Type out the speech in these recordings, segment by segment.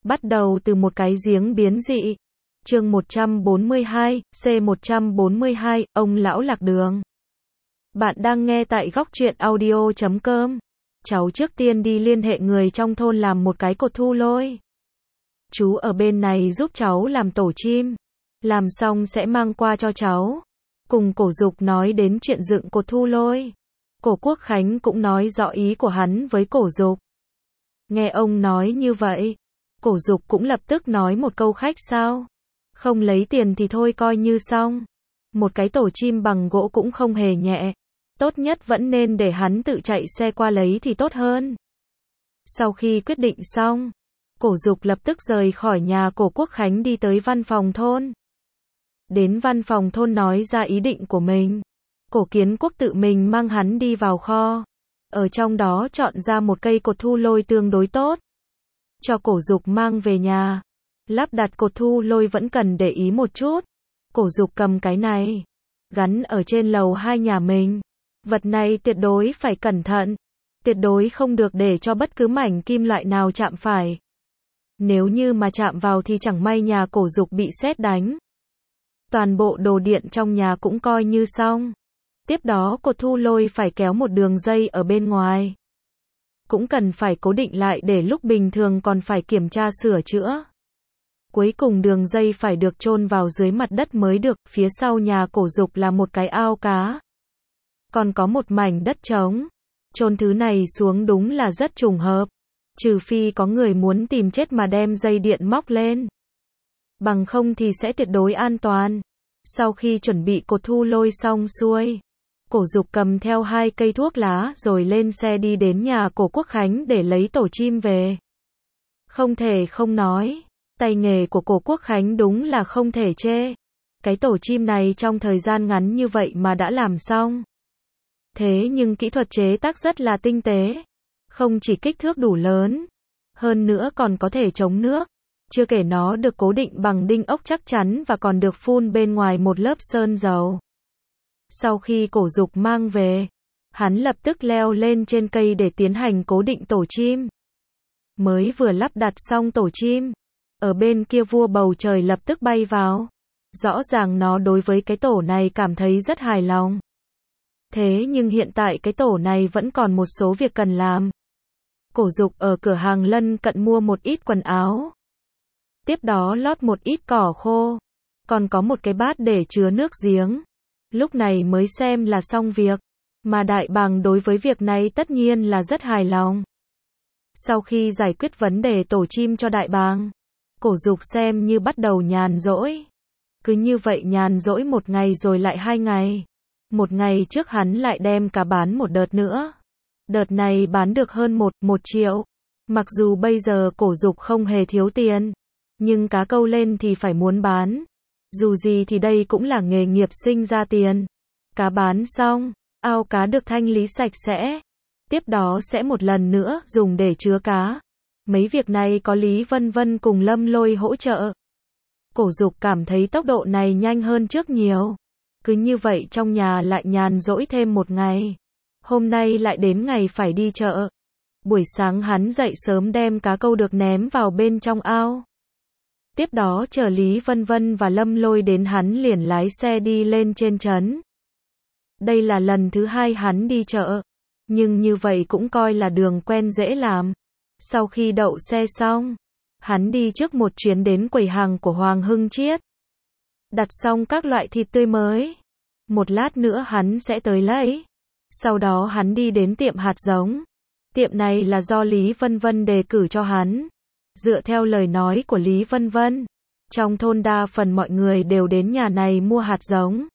Bắt đầu từ một cái giếng biến dị. Chương 142, C142, ông lão lạc đường. Bạn đang nghe tại góc truyện audio.com. Cháu trước tiên đi liên hệ người trong thôn làm một cái cột thu lôi. Chú ở bên này giúp cháu làm tổ chim. Làm xong sẽ mang qua cho cháu. Cùng Cổ Dục nói đến chuyện dựng cột thu lôi. Cổ Quốc Khánh cũng nói rõ ý của hắn với Cổ Dục. Nghe ông nói như vậy, Cổ Dục cũng lập tức nói một câu khách sao. Không lấy tiền thì thôi coi như xong. Một cái tổ chim bằng gỗ cũng không hề nhẹ. Tốt nhất vẫn nên để hắn tự chạy xe qua lấy thì tốt hơn. Sau khi quyết định xong, Cổ Dục lập tức rời khỏi nhà Cổ Quốc Khánh đi tới văn phòng thôn. Đến văn phòng thôn nói ra ý định của mình. Cổ Kiến Quốc tự mình mang hắn đi vào kho. Ở trong đó chọn ra một cây cột thu lôi tương đối tốt. Cho Cổ Dục mang về nhà. Lắp đặt cột thu lôi vẫn cần để ý một chút. Cổ Dục cầm cái này. Gắn ở trên lầu 2 nhà mình. Vật này tuyệt đối phải cẩn thận. Tuyệt đối không được để cho bất cứ mảnh kim loại nào chạm phải. Nếu như mà chạm vào thì chẳng may nhà Cổ Dục bị sét đánh. Toàn bộ đồ điện trong nhà cũng coi như xong. Tiếp đó cột thu lôi phải kéo một đường dây ở bên ngoài. Cũng cần phải cố định lại để lúc bình thường còn phải kiểm tra sửa chữa. Cuối cùng đường dây phải được chôn vào dưới mặt đất mới được. Phía sau nhà Cổ Dục là một cái ao cá. Còn có một mảnh đất trống. Chôn thứ này xuống đúng là rất trùng hợp. Trừ phi có người muốn tìm chết mà đem dây điện móc lên. Bằng không thì sẽ tuyệt đối an toàn. Sau khi chuẩn bị cột thu lôi xong xuôi, Cổ Dục cầm theo 2 cây thuốc lá rồi lên xe đi đến nhà Cổ Quốc Khánh để lấy tổ chim về. Không thể không nói, tay nghề của Cổ Quốc Khánh đúng là không thể chê. Cái tổ chim này trong thời gian ngắn như vậy mà đã làm xong. Thế nhưng kỹ thuật chế tác rất là tinh tế. Không chỉ kích thước đủ lớn, hơn nữa còn có thể chống nước. Chưa kể nó được cố định bằng đinh ốc chắc chắn và còn được phun bên ngoài một lớp sơn dầu. Sau khi Cổ Dục mang về, hắn lập tức leo lên trên cây để tiến hành cố định tổ chim. Mới vừa lắp đặt xong tổ chim, ở bên kia vua bầu trời lập tức bay vào. Rõ ràng nó đối với cái tổ này cảm thấy rất hài lòng. Thế nhưng hiện tại cái tổ này vẫn còn một số việc cần làm. Cổ Dục ở cửa hàng lân cận mua một ít quần áo. Tiếp đó lót một ít cỏ khô. Còn có một cái bát để chứa nước giếng. Lúc này mới xem là xong việc. Mà Đại Bàng đối với việc này tất nhiên là rất hài lòng. Sau khi giải quyết vấn đề tổ chim cho Đại Bàng, Cổ Dục xem như bắt đầu nhàn rỗi. Cứ như vậy nhàn rỗi một ngày rồi lại 2 ngày. Một ngày trước hắn lại đem cá bán một đợt nữa. Đợt này bán được hơn 1 triệu. Mặc dù bây giờ Cổ Dục không hề thiếu tiền, nhưng cá câu lên thì phải muốn bán. Dù gì thì đây cũng là nghề nghiệp sinh ra tiền. Cá bán xong, ao cá được thanh lý sạch sẽ. Tiếp đó sẽ một lần nữa dùng để chứa cá. Mấy việc này có Lý Vân Vân cùng Lâm Lôi hỗ trợ. Cổ Dục cảm thấy tốc độ này nhanh hơn trước nhiều. Cứ như vậy trong nhà lại nhàn rỗi thêm một ngày. Hôm nay lại đến ngày phải đi chợ. Buổi sáng hắn dậy sớm đem cá câu được ném vào bên trong ao. Tiếp đó chờ Lý Vân Vân và Lâm Lôi đến hắn liền lái xe đi lên trên trấn. Đây là lần thứ 2 hắn đi chợ. Nhưng như vậy cũng coi là đường quen dễ làm. Sau khi đậu xe xong, hắn đi trước một chuyến đến quầy hàng của Hoàng Hưng Chiết. Đặt xong các loại thịt tươi mới. Một lát nữa hắn sẽ tới lấy. Sau đó hắn đi đến tiệm hạt giống. Tiệm này là do Lý Vân Vân đề cử cho hắn. Dựa theo lời nói của Lý Vân Vân, trong thôn đa phần mọi người đều đến nhà này mua hạt giống.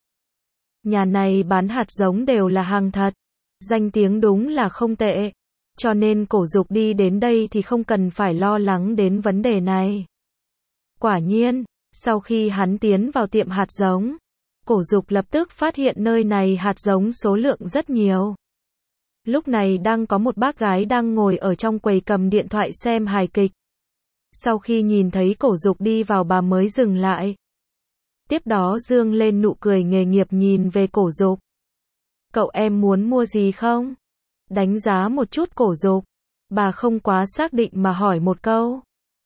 Nhà này bán hạt giống đều là hàng thật. Danh tiếng đúng là không tệ. Cho nên Cổ Dục đi đến đây thì không cần phải lo lắng đến vấn đề này. Quả nhiên, sau khi hắn tiến vào tiệm hạt giống, Cổ Dục lập tức phát hiện nơi này hạt giống số lượng rất nhiều. Lúc này đang có một bác gái đang ngồi ở trong quầy cầm điện thoại xem hài kịch. Sau khi nhìn thấy Cổ Dục đi vào bà mới dừng lại. Tiếp đó dương lên nụ cười nghề nghiệp nhìn về Cổ Dục. Cậu em muốn mua gì không? Đánh giá một chút Cổ Dục. Bà không quá xác định mà hỏi một câu.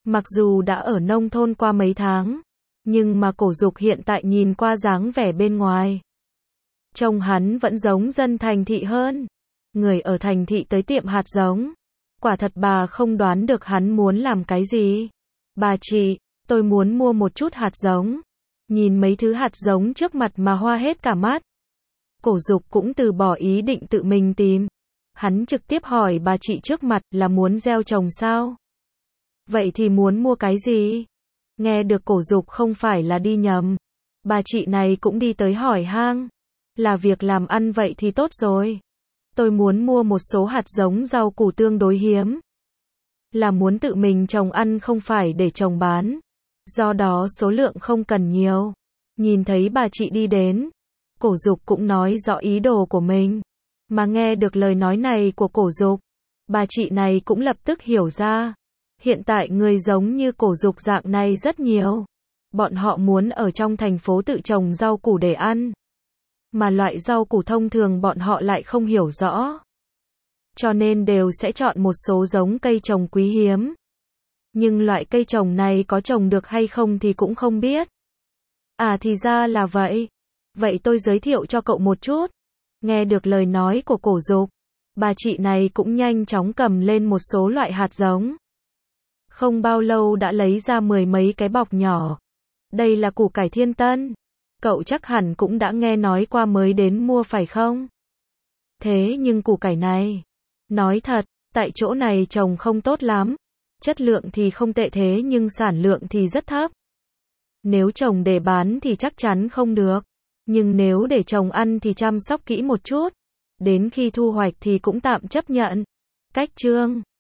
Mặc dù đã ở nông thôn qua mấy tháng, nhưng mà Cổ Dục hiện tại nhìn qua dáng vẻ bên ngoài, trông hắn vẫn giống dân thành thị hơn. Người ở thành thị tới tiệm hạt giống, quả thật bà không đoán được hắn muốn làm cái gì. Bà chị, tôi muốn mua một chút hạt giống. Nhìn mấy thứ hạt giống trước mặt mà hoa hết cả mắt. Cổ Dục cũng từ bỏ ý định tự mình tìm. Hắn trực tiếp hỏi bà chị trước mặt là muốn gieo trồng sao? Vậy thì muốn mua cái gì? Nghe được Cổ Dục không phải là đi nhầm. Bà chị này cũng đi tới hỏi han. Là việc làm ăn vậy thì tốt rồi. Tôi muốn mua một số hạt giống rau củ tương đối hiếm. Là muốn tự mình trồng ăn không phải để trồng bán. Do đó số lượng không cần nhiều. Nhìn thấy bà chị đi đến, Cổ Dục cũng nói rõ ý đồ của mình. Mà nghe được lời nói này của Cổ Dục, bà chị này cũng lập tức hiểu ra. Hiện tại người giống như Cổ Dục dạng này rất nhiều. Bọn họ muốn ở trong thành phố tự trồng rau củ để ăn. Mà loại rau củ thông thường bọn họ lại không hiểu rõ. Cho nên đều sẽ chọn một số giống cây trồng quý hiếm. Nhưng loại cây trồng này có trồng được hay không thì cũng không biết. À thì ra là vậy. Vậy tôi giới thiệu cho cậu một chút. Nghe được lời nói của Cổ Dục, bà chị này cũng nhanh chóng cầm lên một số loại hạt giống. Không bao lâu đã lấy ra 10 mấy cái bọc nhỏ. Đây là củ cải Thiên Tân. Cậu chắc hẳn cũng đã nghe nói qua mới đến mua phải không? Thế nhưng củ cải này, nói thật, tại chỗ này trồng không tốt lắm. Chất lượng thì không tệ thế nhưng sản lượng thì rất thấp. Nếu trồng để bán thì chắc chắn không được. Nhưng nếu để trồng ăn thì chăm sóc kỹ một chút. Đến khi thu hoạch thì cũng tạm chấp nhận. Cách chương